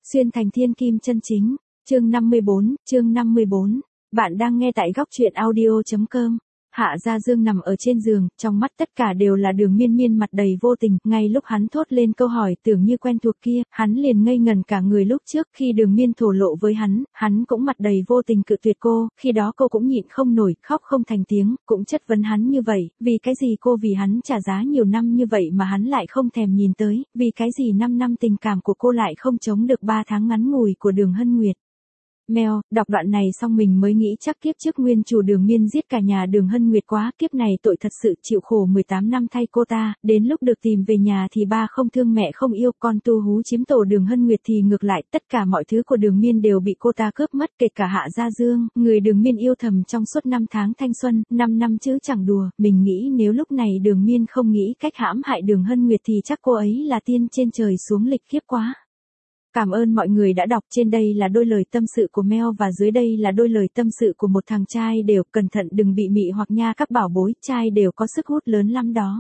Xuyên thành thiên kim chân chính, chương 54, bạn đang nghe tại góc truyện audio.com. Hạ Gia Dương nằm ở trên giường, trong mắt tất cả đều là Đường Miên Miên mặt đầy vô tình, ngay lúc hắn thốt lên câu hỏi tưởng như quen thuộc kia, hắn liền ngây ngần cả người lúc trước khi Đường Miên thổ lộ với hắn cũng mặt đầy vô tình cự tuyệt cô, khi đó cô cũng nhịn không nổi, khóc không thành tiếng, cũng chất vấn hắn như vậy, vì cái gì cô vì hắn trả giá nhiều năm như vậy mà hắn lại không thèm nhìn tới, vì cái gì 5 năm tình cảm của cô lại không chống được 3 tháng ngắn ngủi của Đường Hân Nguyệt. Mèo, đọc đoạn này xong mình mới nghĩ chắc kiếp trước nguyên chủ Đường Miên giết cả nhà Đường Hân Nguyệt quá, kiếp này tội thật sự chịu khổ 18 năm thay cô ta, đến lúc được tìm về nhà thì ba không thương mẹ không yêu, con tu hú chiếm tổ Đường Hân Nguyệt thì ngược lại, tất cả mọi thứ của Đường Miên đều bị cô ta cướp mất, kể cả Hạ Gia Dương, người Đường Miên yêu thầm trong suốt 5 tháng thanh xuân, 5 năm chứ chẳng đùa, mình nghĩ nếu lúc này Đường Miên không nghĩ cách hãm hại Đường Hân Nguyệt thì chắc cô ấy là tiên trên trời xuống lịch khiếp quá. Cảm ơn mọi người đã đọc, trên đây là đôi lời tâm sự của Mel và dưới đây là đôi lời tâm sự của một thằng trai đều, cẩn thận đừng bị mị hoặc nha các bảo bối, trai đều có sức hút lớn lắm đó.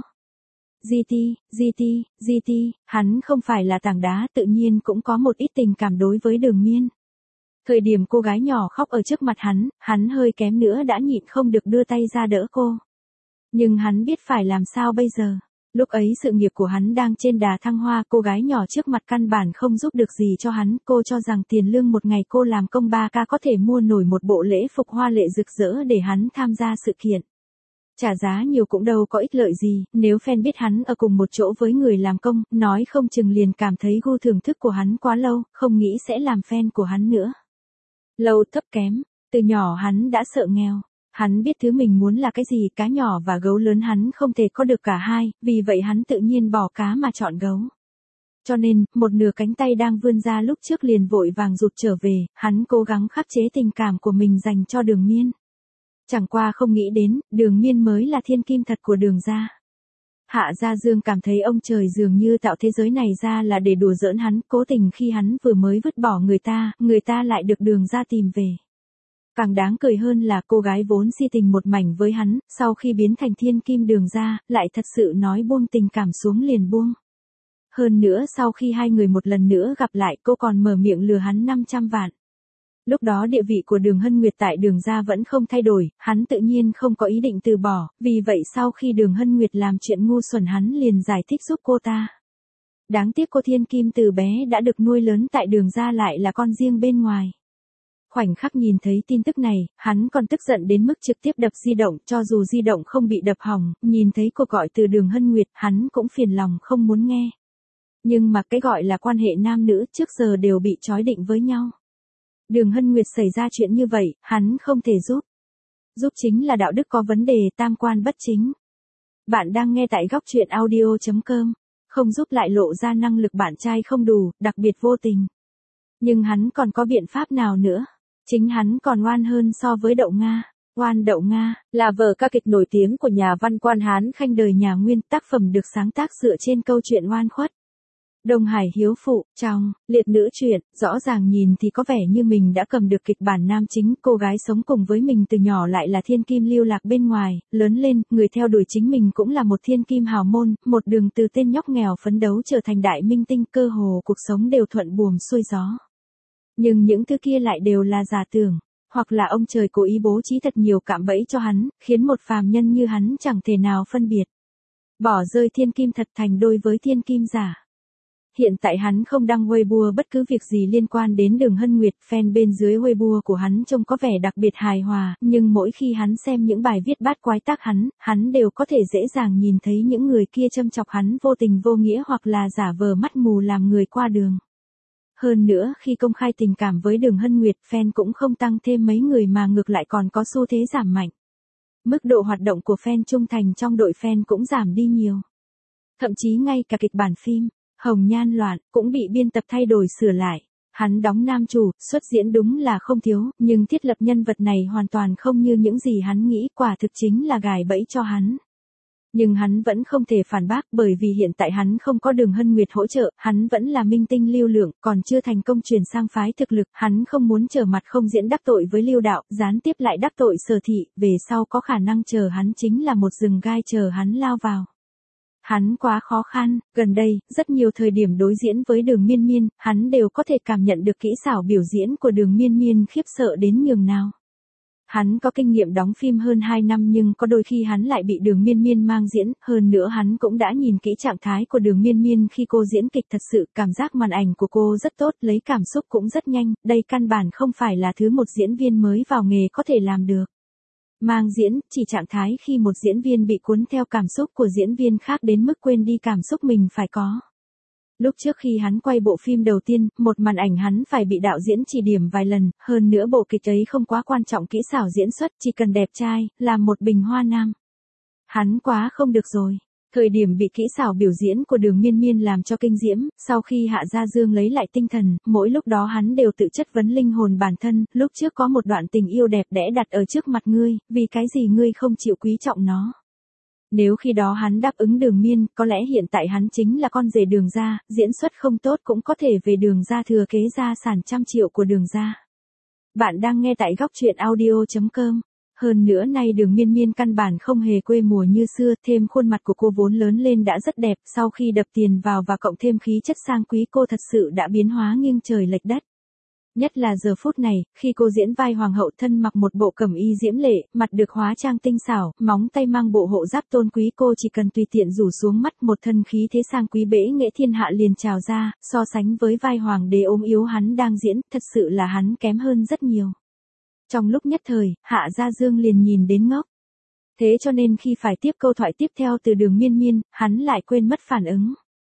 GT, hắn không phải là tảng đá, tự nhiên cũng có một ít tình cảm đối với Đường Miên. Thời điểm cô gái nhỏ khóc ở trước mặt hắn hơi kém nữa đã nhịn không được đưa tay ra đỡ cô. Nhưng hắn biết phải làm sao bây giờ. Lúc ấy sự nghiệp của hắn đang trên đà thăng hoa, cô gái nhỏ trước mặt căn bản không giúp được gì cho hắn, cô cho rằng tiền lương một ngày cô làm công 3K có thể mua nổi một bộ lễ phục hoa lệ rực rỡ để hắn tham gia sự kiện. Trả giá nhiều cũng đâu có ích lợi gì, nếu fan biết hắn ở cùng một chỗ với người làm công, nói không chừng liền cảm thấy gu thưởng thức của hắn quá lâu, không nghĩ sẽ làm fan của hắn nữa. Lâu thấp kém, từ nhỏ hắn đã sợ nghèo. Hắn biết thứ mình muốn là cái gì, cá nhỏ và gấu lớn hắn không thể có được cả hai, vì vậy hắn tự nhiên bỏ cá mà chọn gấu. Cho nên, một nửa cánh tay đang vươn ra lúc trước liền vội vàng rụt trở về, hắn cố gắng khắc chế tình cảm của mình dành cho Đường Miên. Chẳng qua không nghĩ đến, Đường Miên mới là thiên kim thật của Đường gia. Hạ Gia Dương cảm thấy ông trời dường như tạo thế giới này ra là để đùa giỡn hắn, cố tình khi hắn vừa mới vứt bỏ người ta lại được Đường gia tìm về. Càng đáng cười hơn là cô gái vốn si tình một mảnh với hắn, sau khi biến thành thiên kim Đường gia, lại thật sự nói buông tình cảm xuống liền buông. Hơn nữa sau khi hai người một lần nữa gặp lại, cô còn mở miệng lừa hắn 500 vạn. Lúc đó địa vị của Đường Hân Nguyệt tại Đường gia vẫn không thay đổi, hắn tự nhiên không có ý định từ bỏ, vì vậy sau khi Đường Hân Nguyệt làm chuyện ngu xuẩn hắn liền giải thích giúp cô ta. Đáng tiếc cô thiên kim từ bé đã được nuôi lớn tại Đường gia lại là con riêng bên ngoài. Khoảnh khắc nhìn thấy tin tức này, hắn còn tức giận đến mức trực tiếp đập di động, cho dù di động không bị đập hỏng, nhìn thấy cuộc gọi từ Đường Hân Nguyệt, hắn cũng phiền lòng không muốn nghe. Nhưng mà cái gọi là quan hệ nam nữ trước giờ đều bị trói định với nhau. Đường Hân Nguyệt xảy ra chuyện như vậy, hắn không thể giúp. Giúp chính là đạo đức có vấn đề, tam quan bất chính. Bạn đang nghe tại góc truyện audio.com, không giúp lại lộ ra năng lực bạn trai không đủ, đặc biệt vô tình. Nhưng hắn còn có biện pháp nào nữa? Chính hắn còn oan hơn so với Đậu Nga. Oan Đậu Nga là vở ca kịch nổi tiếng của nhà văn Quan Hán Khanh đời nhà Nguyên, tác phẩm được sáng tác dựa trên câu chuyện oan khuất. Đông Hải hiếu phụ, trong liệt nữ truyện, rõ ràng nhìn thì có vẻ như mình đã cầm được kịch bản nam chính, cô gái sống cùng với mình từ nhỏ lại là thiên kim lưu lạc bên ngoài, lớn lên, người theo đuổi chính mình cũng là một thiên kim hào môn, một đường từ tên nhóc nghèo phấn đấu trở thành đại minh tinh, cơ hồ cuộc sống đều thuận buồm xuôi gió. Nhưng những thứ kia lại đều là giả tưởng, hoặc là ông trời cố ý bố trí thật nhiều cạm bẫy cho hắn, khiến một phàm nhân như hắn chẳng thể nào phân biệt. Bỏ rơi thiên kim thật thành đôi với thiên kim giả. Hiện tại hắn không đăng Weibo bất cứ việc gì liên quan đến Đường Hân Nguyệt, fan bên dưới Weibo của hắn trông có vẻ đặc biệt hài hòa, nhưng mỗi khi hắn xem những bài viết bát quái tác hắn đều có thể dễ dàng nhìn thấy những người kia châm chọc hắn vô tình vô nghĩa hoặc là giả vờ mắt mù làm người qua đường. Hơn nữa khi công khai tình cảm với Đường Hân Nguyệt, fan cũng không tăng thêm mấy người mà ngược lại còn có xu thế giảm mạnh. Mức độ hoạt động của fan trung thành trong đội fan cũng giảm đi nhiều. Thậm chí ngay cả kịch bản phim Hồng Nhan Loạn cũng bị biên tập thay đổi sửa lại. Hắn đóng nam chủ, xuất diễn đúng là không thiếu, nhưng thiết lập nhân vật này hoàn toàn không như những gì hắn nghĩ, quả thực chính là gài bẫy cho hắn. Nhưng hắn vẫn không thể phản bác, bởi vì hiện tại hắn không có Đường Hân Nguyệt hỗ trợ, hắn vẫn là minh tinh lưu lượng, còn chưa thành công chuyển sang phái thực lực, hắn không muốn trở mặt không diễn đắc tội với Lưu Đạo, gián tiếp lại đắc tội Sở Thị, về sau có khả năng chờ hắn chính là một rừng gai chờ hắn lao vào. Hắn quá khó khăn, gần đây, rất nhiều thời điểm đối diễn với Đường Miên Miên, hắn đều có thể cảm nhận được kỹ xảo biểu diễn của Đường Miên Miên khiếp sợ đến nhường nào. Hắn có kinh nghiệm đóng phim hơn 2 năm nhưng có đôi khi hắn lại bị Đường Miên Miên mang diễn, hơn nữa hắn cũng đã nhìn kỹ trạng thái của Đường Miên Miên khi cô diễn kịch thật sự, cảm giác màn ảnh của cô rất tốt, lấy cảm xúc cũng rất nhanh, đây căn bản không phải là thứ một diễn viên mới vào nghề có thể làm được. Mang diễn, chỉ trạng thái khi một diễn viên bị cuốn theo cảm xúc của diễn viên khác đến mức quên đi cảm xúc mình phải có. Lúc trước khi hắn quay bộ phim đầu tiên, một màn ảnh hắn phải bị đạo diễn chỉ điểm vài lần, hơn nữa bộ kịch ấy không quá quan trọng kỹ xảo diễn xuất, chỉ cần đẹp trai, làm một bình hoa nam. Hắn quá không được rồi. Thời điểm bị kỹ xảo biểu diễn của Đường Miên Miên làm cho kinh diễm, sau khi Hạ Gia Dương lấy lại tinh thần, mỗi lúc đó hắn đều tự chất vấn linh hồn bản thân, lúc trước có một đoạn tình yêu đẹp đẽ đặt ở trước mặt ngươi, vì cái gì ngươi không chịu quý trọng nó. Nếu khi đó hắn đáp ứng Đường Miên, có lẽ hiện tại hắn chính là con rể Đường gia, diễn xuất không tốt cũng có thể về Đường gia thừa kế gia sản trăm triệu của Đường gia. Bạn đang nghe tại góc truyện audio.com. Hơn nữa nay Đường Miên Miên căn bản không hề quê mùa như xưa, thêm khuôn mặt của cô vốn lớn lên đã rất đẹp, sau khi đập tiền vào và cộng thêm khí chất sang quý cô thật sự đã biến hóa nghiêng trời lệch đất. Nhất là giờ phút này, khi cô diễn vai hoàng hậu thân mặc một bộ cẩm y diễm lệ, mặt được hóa trang tinh xảo, móng tay mang bộ hộ giáp tôn quý cô chỉ cần tùy tiện rủ xuống mắt một thân khí thế sang quý bể nghệ thiên hạ liền trào ra, so sánh với vai hoàng đế ốm yếu hắn đang diễn, thật sự là hắn kém hơn rất nhiều. Trong lúc nhất thời, Hạ Gia Dương liền nhìn đến ngốc. Thế cho nên khi phải tiếp câu thoại tiếp theo từ Đường Miên Miên, hắn lại quên mất phản ứng.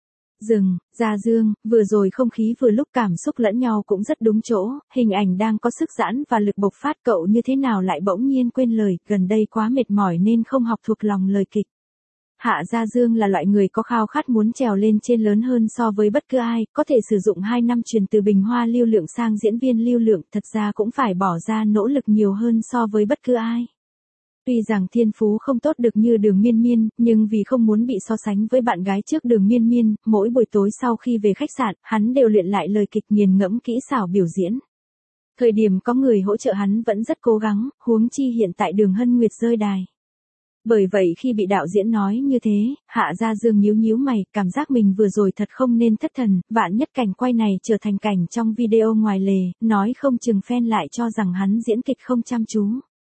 Gia Dương, vừa rồi không khí vừa lúc cảm xúc lẫn nhau cũng rất đúng chỗ, hình ảnh đang có sức giãn và lực bộc phát cậu như thế nào lại bỗng nhiên quên lời, gần đây quá mệt mỏi nên không học thuộc lòng lời kịch. Hạ Gia Dương là loại người có khao khát muốn trèo lên trên lớn hơn so với bất cứ ai, có thể sử dụng 2 năm truyền từ bình hoa lưu lượng sang diễn viên lưu lượng, thật ra cũng phải bỏ ra nỗ lực nhiều hơn so với bất cứ ai. Tuy rằng thiên phú không tốt được như Đường Miên Miên, nhưng vì không muốn bị so sánh với bạn gái trước Đường Miên Miên, mỗi buổi tối sau khi về khách sạn, hắn đều luyện lại lời kịch nghiền ngẫm kỹ xảo biểu diễn. Thời điểm có người hỗ trợ hắn vẫn rất cố gắng, huống chi hiện tại Đường Hân Nguyệt rơi đài. Bởi vậy khi bị đạo diễn nói như thế, Hạ Gia Dương nhíu nhíu mày, cảm giác mình vừa rồi thật không nên thất thần, vạn nhất cảnh quay này trở thành cảnh trong video ngoài lề, nói không chừng fan lại cho rằng hắn diễn kịch không chăm chú.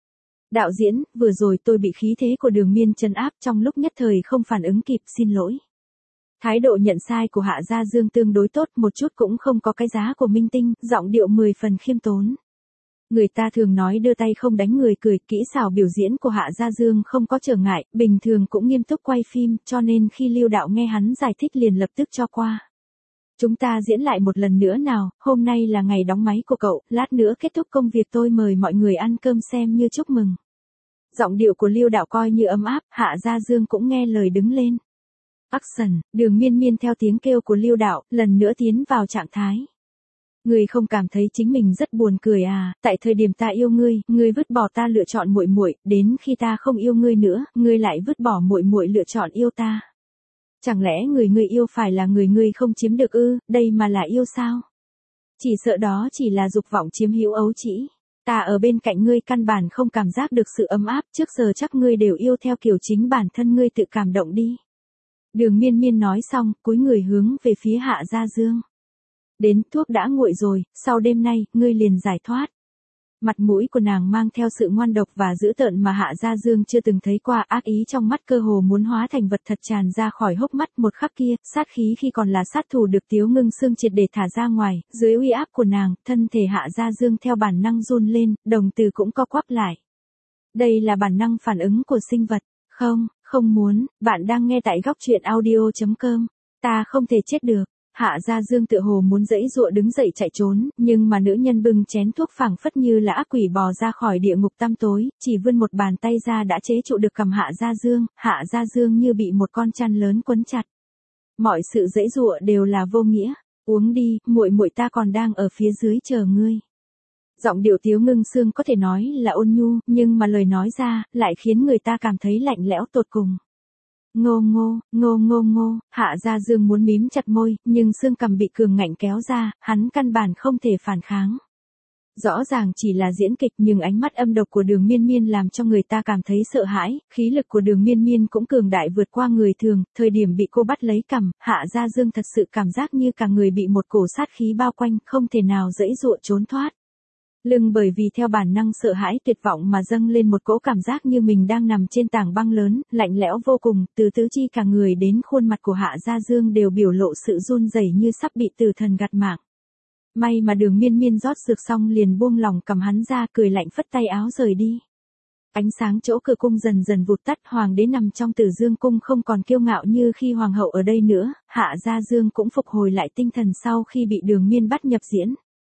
Đạo diễn, vừa rồi tôi bị khí thế của Đường Miên trấn áp trong lúc nhất thời không phản ứng kịp, xin lỗi. Thái độ nhận sai của Hạ Gia Dương tương đối tốt, một chút cũng không có cái giá của minh tinh, giọng điệu 10 phần khiêm tốn. Người ta thường nói đưa tay không đánh người cười, kỹ xảo biểu diễn của Hạ Gia Dương không có trở ngại, bình thường cũng nghiêm túc quay phim, cho nên khi Lưu Đạo nghe hắn giải thích liền lập tức cho qua. Chúng ta diễn lại một lần nữa nào, hôm nay là ngày đóng máy của cậu, lát nữa kết thúc công việc tôi mời mọi người ăn cơm xem như chúc mừng. Giọng điệu của Lưu Đạo coi như ấm áp, Hạ Gia Dương cũng nghe lời đứng lên. Action, Đường Miên Miên theo tiếng kêu của Lưu Đạo, lần nữa tiến vào trạng thái. Ngươi không cảm thấy chính mình rất buồn cười à, tại thời điểm ta yêu ngươi, ngươi vứt bỏ ta lựa chọn muội muội, đến khi ta không yêu ngươi nữa, ngươi lại vứt bỏ muội muội lựa chọn yêu ta. Chẳng lẽ người ngươi yêu phải là người ngươi không chiếm được ư, đây mà là yêu sao? Chỉ sợ đó chỉ là dục vọng chiếm hữu ấu trĩ. Ta ở bên cạnh ngươi căn bản không cảm giác được sự ấm áp, trước giờ chắc ngươi đều yêu theo kiểu chính bản thân ngươi tự cảm động đi. Đường Miên Miên nói xong, cúi người hướng về phía Hạ Gia Dương. Đến thuốc đã nguội rồi, sau đêm nay, ngươi liền giải thoát. Mặt mũi của nàng mang theo sự ngoan độc và dữ tợn mà Hạ Gia Dương chưa từng thấy qua, ác ý trong mắt cơ hồ muốn hóa thành vật thật tràn ra khỏi hốc mắt, một khắc kia, sát khí khi còn là sát thủ được Tiếu Ngưng Sương triệt để thả ra ngoài, dưới uy áp của nàng, thân thể Hạ Gia Dương theo bản năng run lên, đồng tử cũng co quắp lại. Đây là bản năng phản ứng của sinh vật. Không muốn, bạn đang nghe tại góc truyện audio.com. Ta không thể chết được. Hạ Gia Dương tựa hồ muốn giãy giụa đứng dậy chạy trốn, nhưng mà nữ nhân bưng chén thuốc phảng phất như là ác quỷ bò ra khỏi địa ngục tăm tối, chỉ vươn một bàn tay ra đã chế trụ được cầm Hạ Gia Dương như bị một con chăn lớn quấn chặt. Mọi sự giãy giụa đều là vô nghĩa, uống đi, muội muội ta còn đang ở phía dưới chờ ngươi. Giọng điệu Tiếu Ngưng Sương có thể nói là ôn nhu, nhưng mà lời nói ra, lại khiến người ta cảm thấy lạnh lẽo tột cùng. Ngô, Hạ Gia Dương muốn mím chặt môi, nhưng xương cằm bị cường ngạnh kéo ra, hắn căn bản không thể phản kháng. Rõ ràng chỉ là diễn kịch nhưng ánh mắt âm độc của Đường Miên Miên làm cho người ta cảm thấy sợ hãi, khí lực của Đường Miên Miên cũng cường đại vượt qua người thường, thời điểm bị cô bắt lấy cằm, Hạ Gia Dương thật sự cảm giác như cả người bị một cổ sát khí bao quanh, không thể nào giãy giụa trốn thoát. Lưng bởi vì theo bản năng sợ hãi tuyệt vọng mà dâng lên một cỗ cảm giác như mình đang nằm trên tảng băng lớn, lạnh lẽo vô cùng, từ tứ chi cả người đến khuôn mặt của Hạ Gia Dương đều biểu lộ sự run rẩy như sắp bị tử thần gặt mạng. May mà Đường Miên Miên rót dược xong liền buông lỏng cầm hắn ra, cười lạnh phất tay áo rời đi. Ánh sáng chỗ cửa cung dần dần vụt tắt, hoàng đế nằm trong Tử Dương cung không còn kiêu ngạo như khi hoàng hậu ở đây nữa, Hạ Gia Dương cũng phục hồi lại tinh thần sau khi bị Đường Miên bắt nhập diễn.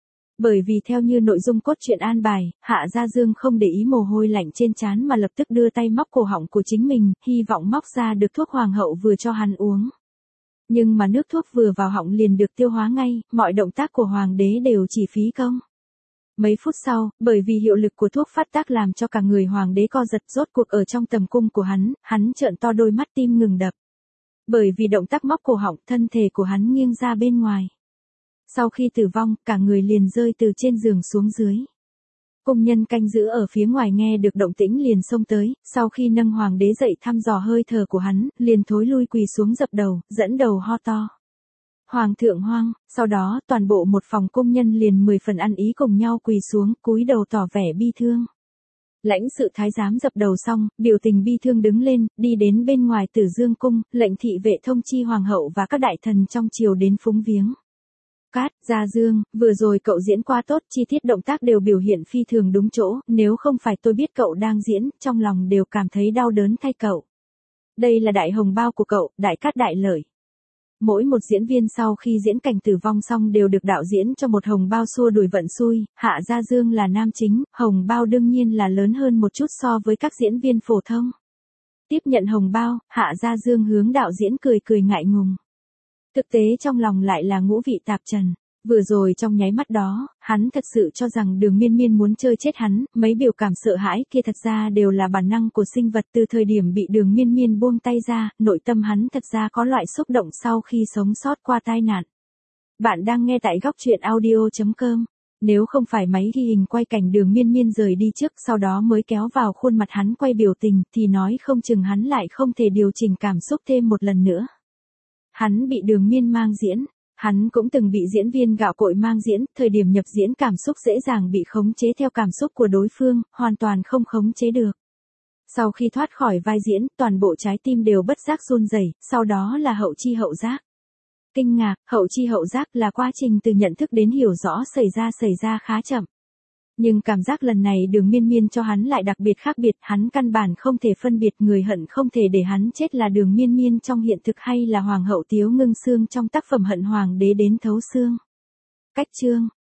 Bởi vì theo như nội dung cốt truyện an bài, Hạ Gia Dương không để ý mồ hôi lạnh trên trán mà lập tức đưa tay móc cổ họng của chính mình, hy vọng móc ra được thuốc hoàng hậu vừa cho hắn uống. Nhưng mà nước thuốc vừa vào họng liền được tiêu hóa ngay, mọi động tác của hoàng đế đều chỉ phí công. Mấy phút sau, bởi vì hiệu lực của thuốc phát tác làm cho cả người hoàng đế co giật, rốt cuộc ở trong tầm cung của hắn trợn to đôi mắt, tim ngừng đập. Bởi vì động tác móc cổ họng, thân thể của hắn nghiêng ra bên ngoài. Sau khi tử vong, cả người liền rơi từ trên giường xuống dưới. Cung nhân canh giữ ở phía ngoài nghe được động tĩnh liền xông tới, sau khi nâng hoàng đế dậy thăm dò hơi thở của hắn, liền thối lui quỳ xuống dập đầu, dẫn đầu ho to. Hoàng thượng hoang, sau đó toàn bộ một phòng cung nhân liền 10 phần ăn ý cùng nhau quỳ xuống, cúi đầu tỏ vẻ bi thương. Lãnh sự thái giám dập đầu xong, biểu tình bi thương đứng lên, đi đến bên ngoài Tử Dương cung, lệnh thị vệ thông chi hoàng hậu và các đại thần trong triều đến phúng viếng. Cát, Gia Dương, vừa rồi cậu diễn quá tốt, chi tiết động tác đều biểu hiện phi thường đúng chỗ, nếu không phải tôi biết cậu đang diễn, trong lòng đều cảm thấy đau đớn thay cậu. Đây là đại hồng bao của cậu, đại cát đại lợi. Mỗi một diễn viên sau khi diễn cảnh tử vong xong đều được đạo diễn cho một hồng bao xua đuổi vận xui, Hạ Gia Dương là nam chính, hồng bao đương nhiên là lớn hơn một chút so với các diễn viên phổ thông. Tiếp nhận hồng bao, Hạ Gia Dương hướng đạo diễn cười cười ngại ngùng. Thực tế trong lòng lại là ngũ vị tạp trần. Vừa rồi trong nháy mắt đó, hắn thật sự cho rằng Đường Miên Miên muốn chơi chết hắn, mấy biểu cảm sợ hãi kia thật ra đều là bản năng của sinh vật. Từ thời điểm bị Đường Miên Miên buông tay ra, nội tâm hắn thật ra có loại xúc động sau khi sống sót qua tai nạn. Bạn đang nghe tại góc truyện audio.com. Nếu không phải máy ghi hình quay cảnh Đường Miên Miên rời đi trước sau đó mới kéo vào khuôn mặt hắn quay biểu tình thì nói không chừng hắn lại không thể điều chỉnh cảm xúc thêm một lần nữa. Hắn bị Đường Miên mang diễn, hắn cũng từng bị diễn viên gạo cội mang diễn, thời điểm nhập diễn cảm xúc dễ dàng bị khống chế theo cảm xúc của đối phương, hoàn toàn không khống chế được. Sau khi thoát khỏi vai diễn, toàn bộ trái tim đều bất giác run rẩy, sau đó là hậu chi hậu giác. Kinh ngạc, hậu chi hậu giác là quá trình từ nhận thức đến hiểu rõ xảy ra khá chậm. Nhưng cảm giác lần này Đường Miên Miên cho hắn lại đặc biệt khác biệt, hắn căn bản không thể phân biệt người hận không thể để hắn chết là Đường Miên Miên trong hiện thực hay là Hoàng hậu Tiếu Ngưng Xương trong tác phẩm Hận Hoàng đế đến thấu xương. Cách chương